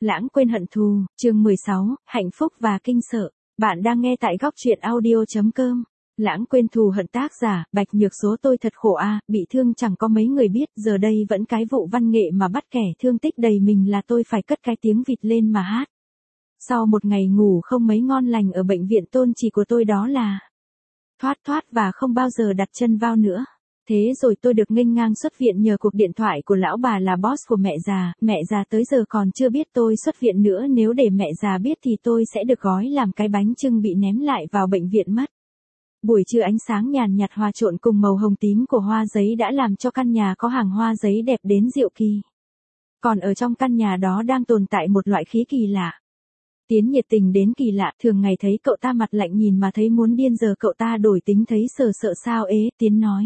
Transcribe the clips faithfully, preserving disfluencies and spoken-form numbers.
Lãng quên hận thù, chương mười sáu, hạnh phúc và kinh sợ. Bạn đang nghe tại góc truyện audio chấm com. Lãng quên thù hận, tác giả, Bạch Nhược Số. Tôi thật khổ a, bị thương chẳng có mấy người biết, giờ đây vẫn cái vụ văn nghệ mà bắt kẻ thương tích đầy mình là tôi phải cất cái tiếng vịt lên mà hát. Sau một ngày ngủ không mấy ngon lành ở bệnh viện, tôn chỉ của tôi đó là thoát thoát và không bao giờ đặt chân vào nữa. Thế rồi tôi được nghênh ngang xuất viện nhờ cuộc điện thoại của lão bà là boss của mẹ già. Mẹ già tới giờ còn chưa biết tôi xuất viện nữa, nếu để mẹ già biết thì tôi sẽ được gói làm cái bánh chưng bị ném lại vào bệnh viện mất. Buổi trưa ánh sáng nhàn nhạt hòa trộn cùng màu hồng tím của hoa giấy đã làm cho căn nhà có hàng hoa giấy đẹp đến diệu kỳ. Còn ở trong căn nhà đó đang tồn tại một loại khí kỳ lạ. Tiến nhiệt tình đến kỳ lạ, thường ngày thấy cậu ta mặt lạnh nhìn mà thấy muốn điên, giờ cậu ta đổi tính thấy sờ sợ sao ế. Tiến nói: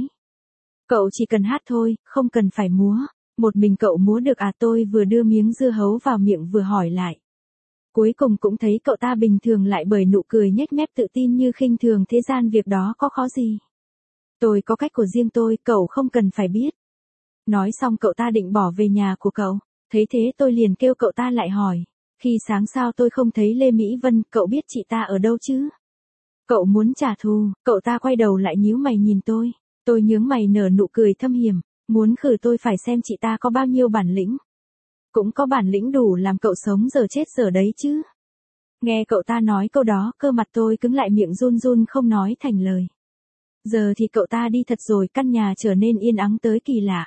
cậu chỉ cần hát thôi, không cần phải múa. Một mình cậu múa được à? Tôi vừa đưa miếng dưa hấu vào miệng vừa hỏi lại. Cuối cùng cũng thấy cậu ta bình thường lại, bởi nụ cười nhếch mép tự tin như khinh thường thế gian việc đó có khó gì. Tôi có cách của riêng tôi, cậu không cần phải biết. Nói xong cậu ta định bỏ về nhà của cậu. Thấy thế tôi liền kêu cậu ta lại hỏi: khi sáng sao tôi không thấy Lê Mỹ Vân, cậu biết chị ta ở đâu chứ? Cậu muốn trả thù? Cậu ta quay đầu lại nhíu mày nhìn tôi. Tôi nhướng mày nở nụ cười thâm hiểm. Muốn khử tôi phải xem chị ta có bao nhiêu bản lĩnh. Cũng có bản lĩnh đủ làm cậu sống giờ chết giờ đấy chứ. Nghe cậu ta nói câu đó, cơ mặt tôi cứng lại, miệng run run không nói thành lời. Giờ thì cậu ta đi thật rồi, căn nhà trở nên yên ắng tới kỳ lạ.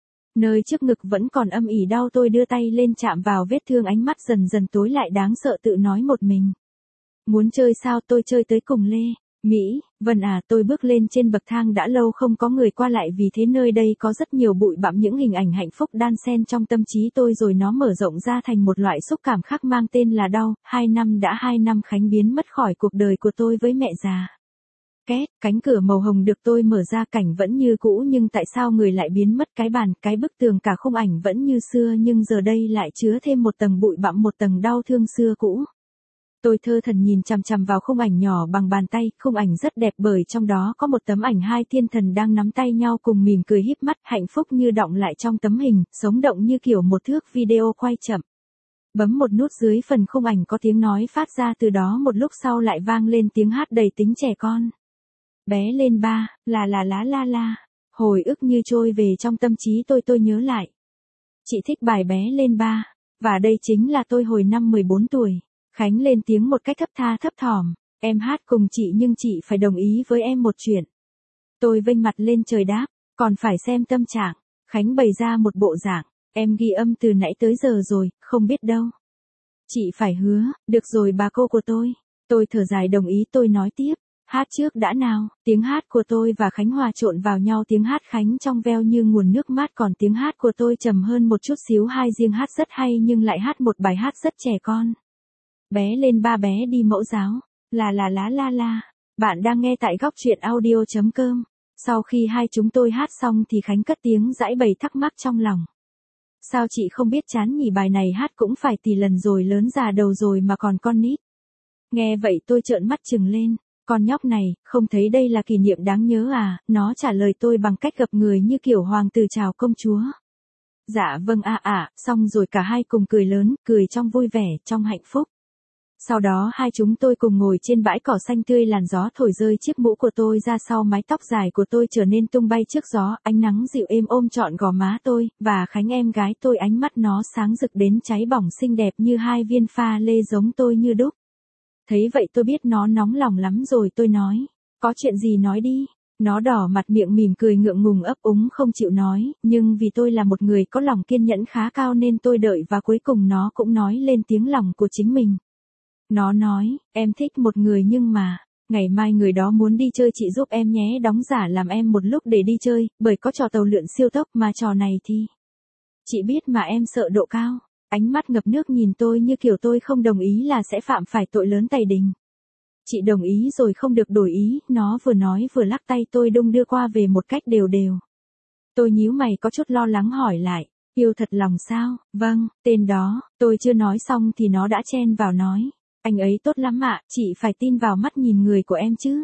Nơi trước ngực vẫn còn âm ỉ đau, tôi đưa tay lên chạm vào vết thương, ánh mắt dần dần tối lại đáng sợ, tự nói một mình. Muốn chơi sao? Tôi chơi tới cùng Lê Mỹ Vân à? Tôi bước lên trên bậc thang, đã lâu không có người qua lại, vì thế nơi đây có rất nhiều bụi bặm, những hình ảnh hạnh phúc đan xen trong tâm trí tôi, rồi nó mở rộng ra thành một loại xúc cảm khác mang tên là đau. Hai năm đã hai năm Khánh biến mất khỏi cuộc đời của tôi với mẹ già. Két, cánh cửa màu hồng được tôi mở ra, cảnh vẫn như cũ, nhưng tại sao người lại biến mất? Cái bàn, cái bức tường, cả khung ảnh vẫn như xưa, nhưng giờ đây lại chứa thêm một tầng bụi bặm, một tầng đau thương xưa cũ. Tôi thơ thẩn nhìn chằm chằm vào khung ảnh nhỏ bằng bàn tay, khung ảnh rất đẹp bởi trong đó có một tấm ảnh hai thiên thần đang nắm tay nhau cùng mỉm cười híp mắt, hạnh phúc như đọng lại trong tấm hình, sống động như kiểu một thước video quay chậm. Bấm một nút dưới phần khung ảnh có tiếng nói phát ra, từ đó một lúc sau lại vang lên tiếng hát đầy tính trẻ con. Bé lên ba, là là lá la la. Hồi ức như trôi về trong tâm trí tôi, tôi nhớ lại. Chị thích bài Bé lên ba, và đây chính là tôi hồi năm mười bốn tuổi. Khánh lên tiếng một cách thấp tha thấp thỏm: em hát cùng chị nhưng chị phải đồng ý với em một chuyện. Tôi vênh mặt lên trời đáp: còn phải xem tâm trạng. Khánh bày ra một bộ dạng: em ghi âm từ nãy tới giờ rồi, không biết đâu. Chị phải hứa. Được rồi bà cô của tôi. Tôi thở dài đồng ý, tôi nói tiếp: hát trước đã nào. Tiếng hát của tôi và Khánh hòa trộn vào nhau, tiếng hát Khánh trong veo như nguồn nước mát, còn tiếng hát của tôi trầm hơn một chút xíu. Hai riêng hát rất hay nhưng lại hát một bài hát rất trẻ con. Bé lên ba, bé đi mẫu giáo, là là lá la la. Bạn đang nghe tại góc truyện audio chấm com. Sau khi hai chúng tôi hát xong thì Khánh cất tiếng giãi bày thắc mắc trong lòng. Sao chị không biết chán nhỉ, bài này hát cũng phải tỷ lần rồi, lớn già đầu rồi mà còn con nít. Nghe vậy tôi trợn mắt trừng lên. Con nhóc này, không thấy đây là kỷ niệm đáng nhớ à? Nó trả lời tôi bằng cách gập người như kiểu hoàng tử chào công chúa. Dạ vâng ạ ạ, xong rồi cả hai cùng cười lớn, cười trong vui vẻ, trong hạnh phúc. Sau đó hai chúng tôi cùng ngồi trên bãi cỏ xanh tươi, làn gió thổi rơi chiếc mũ của tôi ra sau, mái tóc dài của tôi trở nên tung bay trước gió, ánh nắng dịu êm ôm trọn gò má tôi, và Khánh em gái tôi, ánh mắt nó sáng rực đến cháy bỏng, xinh đẹp như hai viên pha lê, giống tôi như đúc. Thấy vậy tôi biết nó nóng lòng lắm rồi, tôi nói: có chuyện gì nói đi. Nó đỏ mặt miệng mỉm cười ngượng ngùng ấp úng không chịu nói, nhưng vì tôi là một người có lòng kiên nhẫn khá cao nên tôi đợi, và cuối cùng nó cũng nói lên tiếng lòng của chính mình. Nó nói: em thích một người nhưng mà, ngày mai người đó muốn đi chơi, chị giúp em nhé, đóng giả làm em một lúc để đi chơi, bởi có trò tàu lượn siêu tốc mà trò này thì chị biết mà, em sợ độ cao. Ánh mắt ngập nước nhìn tôi như kiểu tôi không đồng ý là sẽ phạm phải tội lớn tày đình. Chị đồng ý rồi không được đổi ý. Nó vừa nói vừa lắc tay tôi đung đưa qua về một cách đều đều. Tôi nhíu mày có chút lo lắng hỏi lại: yêu thật lòng sao? Vâng, tên đó. Tôi chưa nói xong thì nó đã chen vào nói: anh ấy tốt lắm ạ, chị phải tin vào mắt nhìn người của em chứ.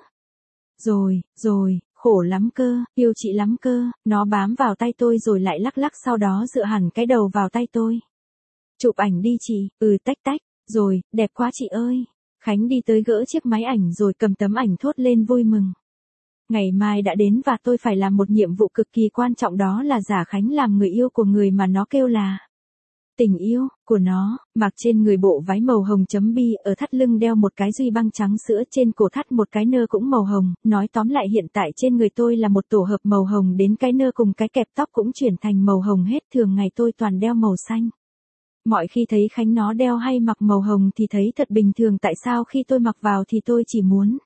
Rồi, rồi, khổ lắm cơ, yêu chị lắm cơ. Nó bám vào tay tôi rồi lại lắc lắc, sau đó dựa hẳn cái đầu vào tay tôi. Chụp ảnh đi chị, ừ tách tách, rồi, đẹp quá chị ơi. Khánh đi tới gỡ chiếc máy ảnh rồi cầm tấm ảnh thốt lên vui mừng. Ngày mai đã đến và tôi phải làm một nhiệm vụ cực kỳ quan trọng, đó là giả Khánh làm người yêu của người mà nó kêu là tình yêu của nó, mặc trên người bộ váy màu hồng chấm bi, ở thắt lưng đeo một cái duy băng trắng sữa, trên cổ thắt một cái nơ cũng màu hồng, nói tóm lại hiện tại trên người tôi là một tổ hợp màu hồng, đến cái nơ cùng cái kẹp tóc cũng chuyển thành màu hồng hết, thường ngày tôi toàn đeo màu xanh. Mọi khi thấy Khánh nó đeo hay mặc màu hồng thì thấy thật bình thường, tại sao khi tôi mặc vào thì tôi chỉ muốn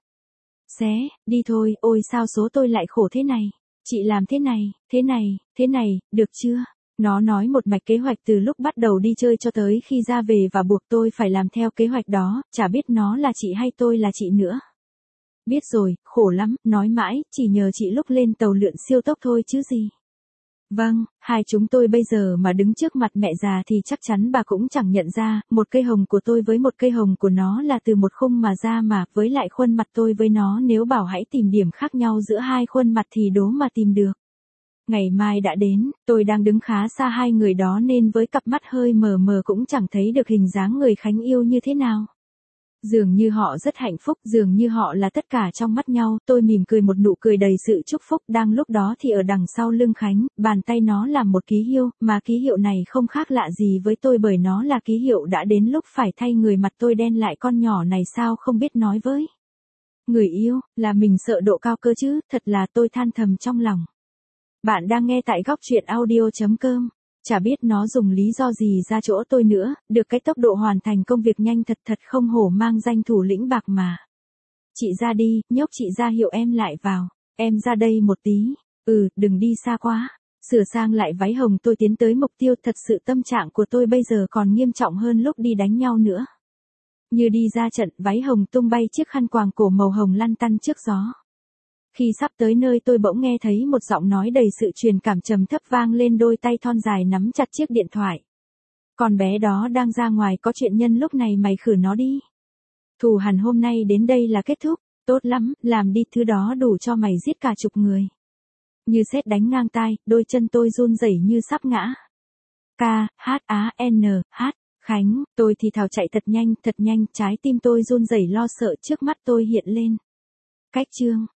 xé đi thôi, ôi sao số tôi lại khổ thế này, chị làm thế này, thế này, thế này, được chưa? Nó nói một mạch kế hoạch từ lúc bắt đầu đi chơi cho tới khi ra về và buộc tôi phải làm theo kế hoạch đó, chả biết nó là chị hay tôi là chị nữa. Biết rồi, khổ lắm, nói mãi, chỉ nhờ chị lúc lên tàu lượn siêu tốc thôi chứ gì. Vâng, hai chúng tôi bây giờ mà đứng trước mặt mẹ già thì chắc chắn bà cũng chẳng nhận ra, một cây hồng của tôi với một cây hồng của nó là từ một khung mà ra mà, với lại khuôn mặt tôi với nó, nếu bảo hãy tìm điểm khác nhau giữa hai khuôn mặt thì đố mà tìm được. Ngày mai đã đến, tôi đang đứng khá xa hai người đó nên với cặp mắt hơi mờ mờ cũng chẳng thấy được hình dáng người Khánh yêu như thế nào. Dường như họ rất hạnh phúc, dường như họ là tất cả trong mắt nhau, tôi mỉm cười một nụ cười đầy sự chúc phúc, đang lúc đó thì ở đằng sau lưng Khánh, bàn tay nó làm một ký hiệu, mà ký hiệu này không khác lạ gì với tôi bởi nó là ký hiệu đã đến lúc phải thay người, mặt tôi đen lại, con nhỏ này sao không biết nói với người yêu, là mình sợ độ cao cơ chứ, thật là tôi than thầm trong lòng. Bạn đang nghe tại góc truyện audio chấm com. Chả biết nó dùng lý do gì ra chỗ tôi nữa, được cái tốc độ hoàn thành công việc nhanh thật thật không hổ mang danh thủ lĩnh bạc mà. Chị ra đi, nhóc chị ra hiệu em lại vào. Em ra đây một tí. Ừ, đừng đi xa quá. Sửa sang lại váy hồng tôi tiến tới mục tiêu, thật sự tâm trạng của tôi bây giờ còn nghiêm trọng hơn lúc đi đánh nhau nữa. Như đi ra trận, váy hồng tung bay, chiếc khăn quàng cổ màu hồng lăn tăn trước gió. Khi sắp tới nơi tôi bỗng nghe thấy một giọng nói đầy sự truyền cảm trầm thấp vang lên, đôi tay thon dài nắm chặt chiếc điện thoại. Con bé đó đang ra ngoài có chuyện, nhân lúc này mày khử nó đi. Thù hằn hôm nay đến đây là kết thúc, tốt lắm, làm đi, thứ đó đủ cho mày giết cả chục người. Như sét đánh ngang tai, đôi chân tôi run rẩy như sắp ngã. K, H, A, N, H, Khánh, tôi thì thào chạy thật nhanh, thật nhanh, trái tim tôi run rẩy lo sợ, trước mắt tôi hiện lên cách chương.